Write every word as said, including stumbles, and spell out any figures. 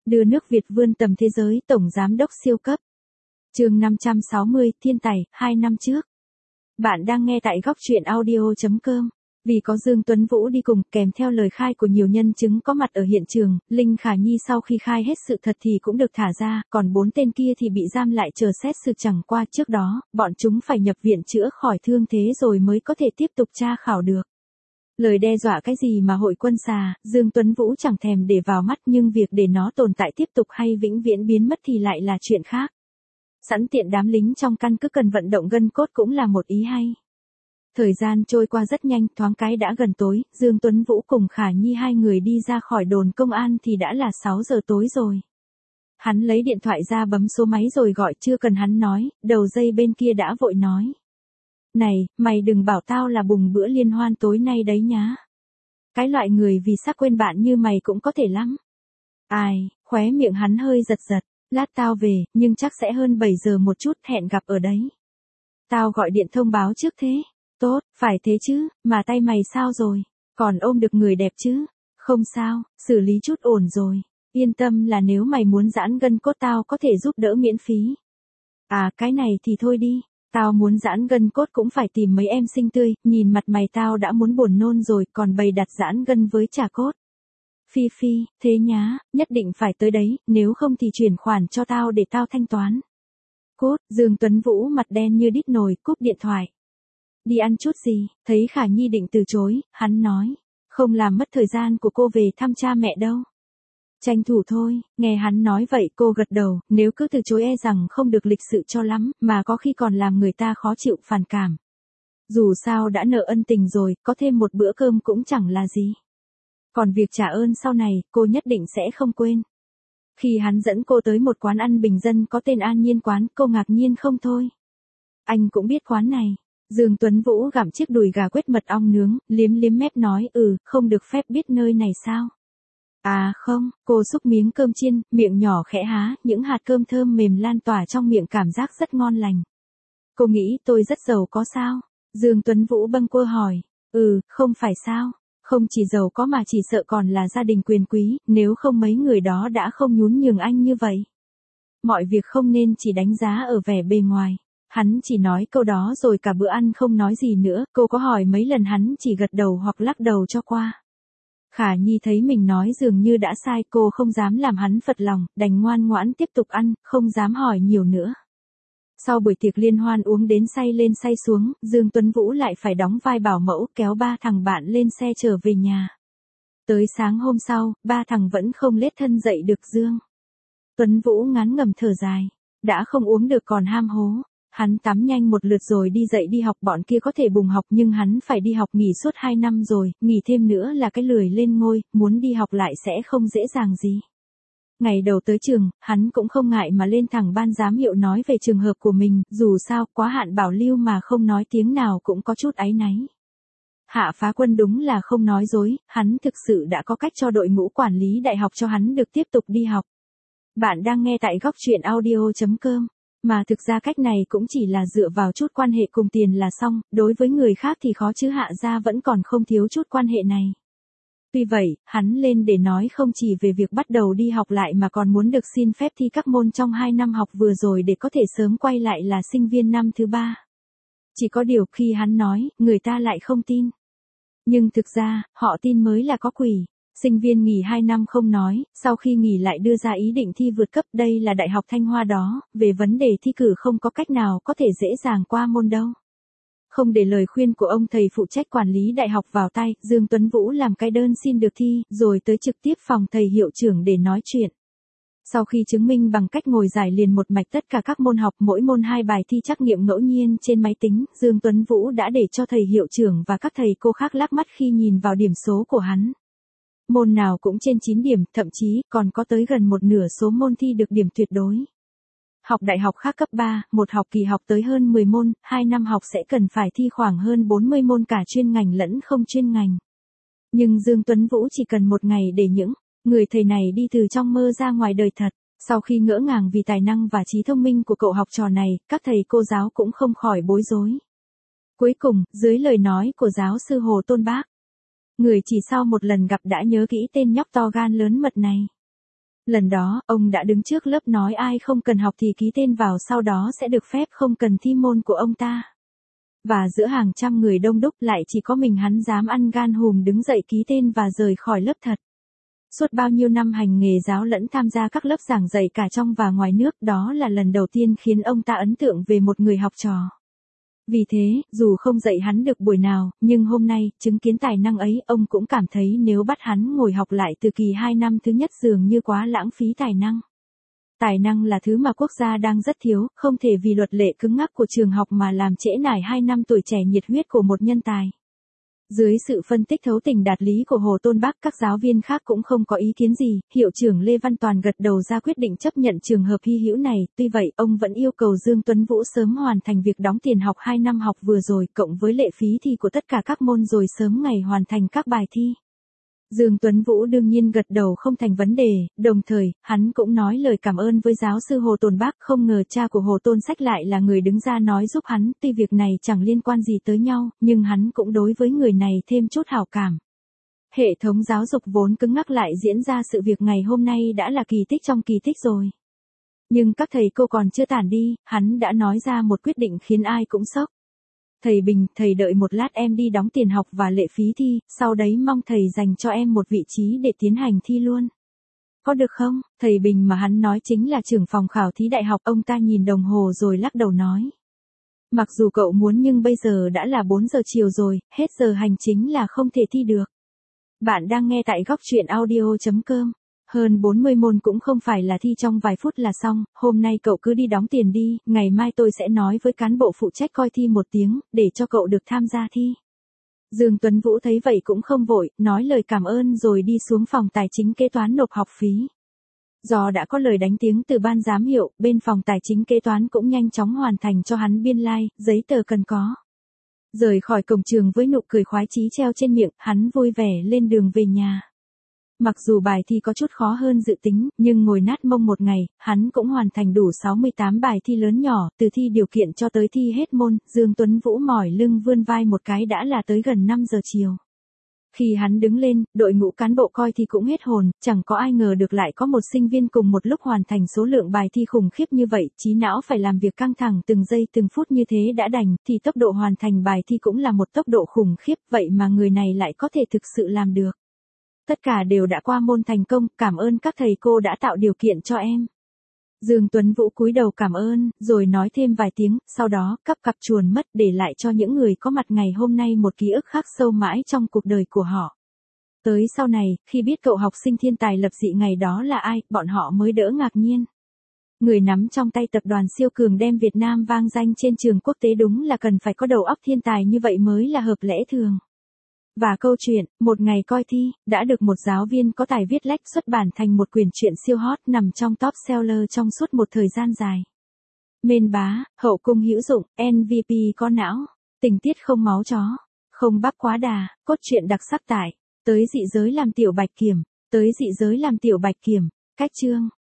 Đưa nước Việt vươn tầm thế giới, tổng giám đốc siêu cấp. Chương năm trăm sáu mươi, thiên tài, hai năm trước. Bạn đang nghe tại góc truyện audio chấm com. Vì có Dương Tuấn Vũ đi cùng, kèm theo lời khai của nhiều nhân chứng có mặt ở hiện trường, Linh Khả Nhi sau khi khai hết sự thật thì cũng được thả ra, còn bốn tên kia thì bị giam lại chờ xét xử. Chẳng qua trước đó, bọn chúng phải nhập viện chữa khỏi thương thế rồi mới có thể tiếp tục tra khảo được. Lời đe dọa cái gì mà hội quân xà, Dương Tuấn Vũ chẳng thèm để vào mắt, nhưng việc để nó tồn tại tiếp tục hay vĩnh viễn biến mất thì lại là chuyện khác. Sẵn tiện đám lính trong căn cứ cần vận động gân cốt cũng là một ý hay. Thời gian trôi qua rất nhanh, thoáng cái đã gần tối, Dương Tuấn Vũ cùng Khả Nhi hai người đi ra khỏi đồn công an thì đã là sáu giờ tối rồi. Hắn lấy điện thoại ra bấm số máy rồi gọi, chưa cần hắn nói, đầu dây bên kia đã vội nói. Này, mày đừng bảo tao là bùng bữa liên hoan tối nay đấy nhá. Cái loại người vì sắc quên bạn như mày cũng có thể lắm. Ai, khóe miệng hắn hơi giật giật, lát tao về, nhưng chắc sẽ hơn bảy giờ một chút, hẹn gặp ở đấy. Tao gọi điện thông báo trước thế. Tốt, phải thế chứ, mà tay mày sao rồi? Còn ôm được người đẹp chứ? Không sao, xử lý chút ổn rồi. Yên tâm là nếu mày muốn giãn gân cốt tao có thể giúp đỡ miễn phí. À, cái này thì thôi đi. Tao muốn giãn gân cốt cũng phải tìm mấy em xinh tươi, nhìn mặt mày tao đã muốn buồn nôn rồi, còn bày đặt giãn gân với chả cốt. Phi Phi, thế nhá, nhất định phải tới đấy, nếu không thì chuyển khoản cho tao để tao thanh toán. Cốt, Dương Tuấn Vũ mặt đen như đít nồi, cúp điện thoại. Đi ăn chút gì, thấy Khả Nhi định từ chối, hắn nói, không làm mất thời gian của cô về thăm cha mẹ đâu. Tranh thủ thôi, nghe hắn nói vậy cô gật đầu, nếu cứ từ chối e rằng không được lịch sự cho lắm, mà có khi còn làm người ta khó chịu phản cảm. Dù sao đã nợ ân tình rồi, có thêm một bữa cơm cũng chẳng là gì. Còn việc trả ơn sau này, cô nhất định sẽ không quên. Khi hắn dẫn cô tới một quán ăn bình dân có tên An Nhiên quán, cô ngạc nhiên không thôi. Anh cũng biết quán này. Dương Tuấn Vũ gặm chiếc đùi gà quết mật ong nướng, liếm liếm mép nói, ừ, không được phép biết nơi này sao? À không, cô xúc miếng cơm chiên, miệng nhỏ khẽ há, những hạt cơm thơm mềm lan tỏa trong miệng, cảm giác rất ngon lành. Cô nghĩ tôi rất giàu có sao? Dương Tuấn Vũ bâng quơ hỏi. Ừ, không phải sao? Không chỉ giàu có mà chỉ sợ còn là gia đình quyền quý, nếu không mấy người đó đã không nhún nhường anh như vậy. Mọi việc không nên chỉ đánh giá ở vẻ bề ngoài. Hắn chỉ nói câu đó rồi cả bữa ăn không nói gì nữa, cô có hỏi mấy lần hắn chỉ gật đầu hoặc lắc đầu cho qua. Khả Nhi thấy mình nói dường như đã sai, cô không dám làm hắn phật lòng, đành ngoan ngoãn tiếp tục ăn, không dám hỏi nhiều nữa. Sau buổi tiệc liên hoan uống đến say lên say xuống, Dương Tuấn Vũ lại phải đóng vai bảo mẫu kéo ba thằng bạn lên xe trở về nhà. Tới sáng hôm sau, ba thằng vẫn không lết thân dậy được. Dương Tuấn Vũ ngán ngẩm thở dài, đã không uống được còn ham hố. Hắn tắm nhanh một lượt rồi đi dậy đi học, bọn kia có thể bùng học nhưng hắn phải đi học, nghỉ suốt hai năm rồi, nghỉ thêm nữa là cái lười lên ngôi, muốn đi học lại sẽ không dễ dàng gì. Ngày đầu tới trường, hắn cũng không ngại mà lên thẳng ban giám hiệu nói về trường hợp của mình, dù sao quá hạn bảo lưu mà không nói tiếng nào cũng có chút áy náy. Hạ Phá Quân đúng là không nói dối, hắn thực sự đã có cách cho đội ngũ quản lý đại học cho hắn được tiếp tục đi học. Bạn đang nghe tại góc truyện audio chấm com. Mà thực ra cách này cũng chỉ là dựa vào chút quan hệ cùng tiền là xong, đối với người khác thì khó chứ Hạ gia vẫn còn không thiếu chút quan hệ này. Tuy vậy, hắn lên để nói không chỉ về việc bắt đầu đi học lại mà còn muốn được xin phép thi các môn trong hai năm học vừa rồi để có thể sớm quay lại là sinh viên năm thứ ba. Chỉ có điều khi hắn nói, người ta lại không tin. Nhưng thực ra, họ tin mới là có quỷ. Sinh viên nghỉ hai năm không nói, sau khi nghỉ lại đưa ra ý định thi vượt cấp, đây là Đại học Thanh Hoa đó, về vấn đề thi cử không có cách nào có thể dễ dàng qua môn đâu. Không để lời khuyên của ông thầy phụ trách quản lý đại học vào tay, Dương Tuấn Vũ làm cái đơn xin được thi, rồi tới trực tiếp phòng thầy hiệu trưởng để nói chuyện. Sau khi chứng minh bằng cách ngồi giải liền một mạch tất cả các môn học, mỗi môn hai bài thi trắc nghiệm ngẫu nhiên trên máy tính, Dương Tuấn Vũ đã để cho thầy hiệu trưởng và các thầy cô khác lắc mắt khi nhìn vào điểm số của hắn. Môn nào cũng trên chín điểm, thậm chí còn có tới gần một nửa số môn thi được điểm tuyệt đối. Học đại học khác cấp ba, một học kỳ học tới hơn mười môn, hai năm học sẽ cần phải thi khoảng hơn bốn mươi môn cả chuyên ngành lẫn không chuyên ngành. Nhưng Dương Tuấn Vũ chỉ cần một ngày để những người thầy này đi từ trong mơ ra ngoài đời thật. Sau khi ngỡ ngàng vì tài năng và trí thông minh của cậu học trò này, các thầy cô giáo cũng không khỏi bối rối. Cuối cùng, dưới lời nói của giáo sư Hồ Tôn Bác, người chỉ sau một lần gặp đã nhớ kỹ tên nhóc to gan lớn mật này. Lần đó, ông đã đứng trước lớp nói ai không cần học thì ký tên vào sau đó sẽ được phép không cần thi môn của ông ta. Và giữa hàng trăm người đông đúc lại chỉ có mình hắn dám ăn gan hùm đứng dậy ký tên và rời khỏi lớp thật. Suốt bao nhiêu năm hành nghề giáo lẫn tham gia các lớp giảng dạy cả trong và ngoài nước, đó là lần đầu tiên khiến ông ta ấn tượng về một người học trò. Vì thế, dù không dạy hắn được buổi nào, nhưng hôm nay, chứng kiến tài năng ấy, ông cũng cảm thấy nếu bắt hắn ngồi học lại từ kỳ hai năm thứ nhất dường như quá lãng phí tài năng. Tài năng là thứ mà quốc gia đang rất thiếu, không thể vì luật lệ cứng ngắc của trường học mà làm trễ nải hai năm tuổi trẻ nhiệt huyết của một nhân tài. Dưới sự phân tích thấu tình đạt lý của Hồ Tôn Bắc, các giáo viên khác cũng không có ý kiến gì, hiệu trưởng Lê Văn Toàn gật đầu ra quyết định chấp nhận trường hợp hy hữu này, tuy vậy, ông vẫn yêu cầu Dương Tuấn Vũ sớm hoàn thành việc đóng tiền học hai năm học vừa rồi, cộng với lệ phí thi của tất cả các môn rồi sớm ngày hoàn thành các bài thi. Dương Tuấn Vũ đương nhiên gật đầu không thành vấn đề, đồng thời, hắn cũng nói lời cảm ơn với giáo sư Hồ Tôn Bắc, không ngờ cha của Hồ Tôn Sách lại là người đứng ra nói giúp hắn, tuy việc này chẳng liên quan gì tới nhau, nhưng hắn cũng đối với người này thêm chút hảo cảm. Hệ thống giáo dục vốn cứng ngắc lại diễn ra sự việc ngày hôm nay đã là kỳ tích trong kỳ tích rồi. Nhưng các thầy cô còn chưa tản đi, hắn đã nói ra một quyết định khiến ai cũng sốc. Thầy Bình, thầy đợi một lát em đi đóng tiền học và lệ phí thi, sau đấy mong thầy dành cho em một vị trí để tiến hành thi luôn. Có được không? Thầy Bình mà hắn nói chính là trưởng phòng khảo thí đại học, ông ta nhìn đồng hồ rồi lắc đầu nói. Mặc dù cậu muốn nhưng bây giờ đã là bốn giờ chiều rồi, hết giờ hành chính là không thể thi được. Bạn đang nghe tại góc truyện audio chấm com. Hơn bốn mươi môn cũng không phải là thi trong vài phút là xong, hôm nay cậu cứ đi đóng tiền đi, ngày mai tôi sẽ nói với cán bộ phụ trách coi thi một tiếng, để cho cậu được tham gia thi. Dương Tuấn Vũ thấy vậy cũng không vội, nói lời cảm ơn rồi đi xuống phòng tài chính kế toán nộp học phí. Do đã có lời đánh tiếng từ ban giám hiệu, bên phòng tài chính kế toán cũng nhanh chóng hoàn thành cho hắn biên lai, like, giấy tờ cần có. Rời khỏi cổng trường với nụ cười khoái chí treo trên miệng, hắn vui vẻ lên đường về nhà. Mặc dù bài thi có chút khó hơn dự tính, nhưng ngồi nát mông một ngày, hắn cũng hoàn thành đủ sáu mươi tám bài thi lớn nhỏ, từ thi điều kiện cho tới thi hết môn, Dương Tuấn Vũ mỏi lưng vươn vai một cái đã là tới gần năm giờ chiều. Khi hắn đứng lên, đội ngũ cán bộ coi thi cũng hết hồn, chẳng có ai ngờ được lại có một sinh viên cùng một lúc hoàn thành số lượng bài thi khủng khiếp như vậy, trí não phải làm việc căng thẳng từng giây từng phút như thế đã đành, thì tốc độ hoàn thành bài thi cũng là một tốc độ khủng khiếp, vậy mà người này lại có thể thực sự làm được. Tất cả đều đã qua môn thành công, cảm ơn các thầy cô đã tạo điều kiện cho em. Dương Tuấn Vũ cúi đầu cảm ơn, rồi nói thêm vài tiếng, sau đó, cắp cặp chuồn mất để lại cho những người có mặt ngày hôm nay một ký ức khắc sâu mãi trong cuộc đời của họ. Tới sau này, khi biết cậu học sinh thiên tài lập dị ngày đó là ai, bọn họ mới đỡ ngạc nhiên. Người nắm trong tay tập đoàn siêu cường đem Việt Nam vang danh trên trường quốc tế đúng là cần phải có đầu óc thiên tài như vậy mới là hợp lẽ thường. Và câu chuyện, một ngày coi thi, đã được một giáo viên có tài viết lách xuất bản thành một quyển truyện siêu hot nằm trong top seller trong suốt một thời gian dài. Mên bá, hậu cung hữu dụng, em vê pê có não, tình tiết không máu chó, không bắp quá đà, cốt truyện đặc sắc tại, tới dị giới làm tiểu bạch kiểm, tới dị giới làm tiểu bạch kiểm, cách chương.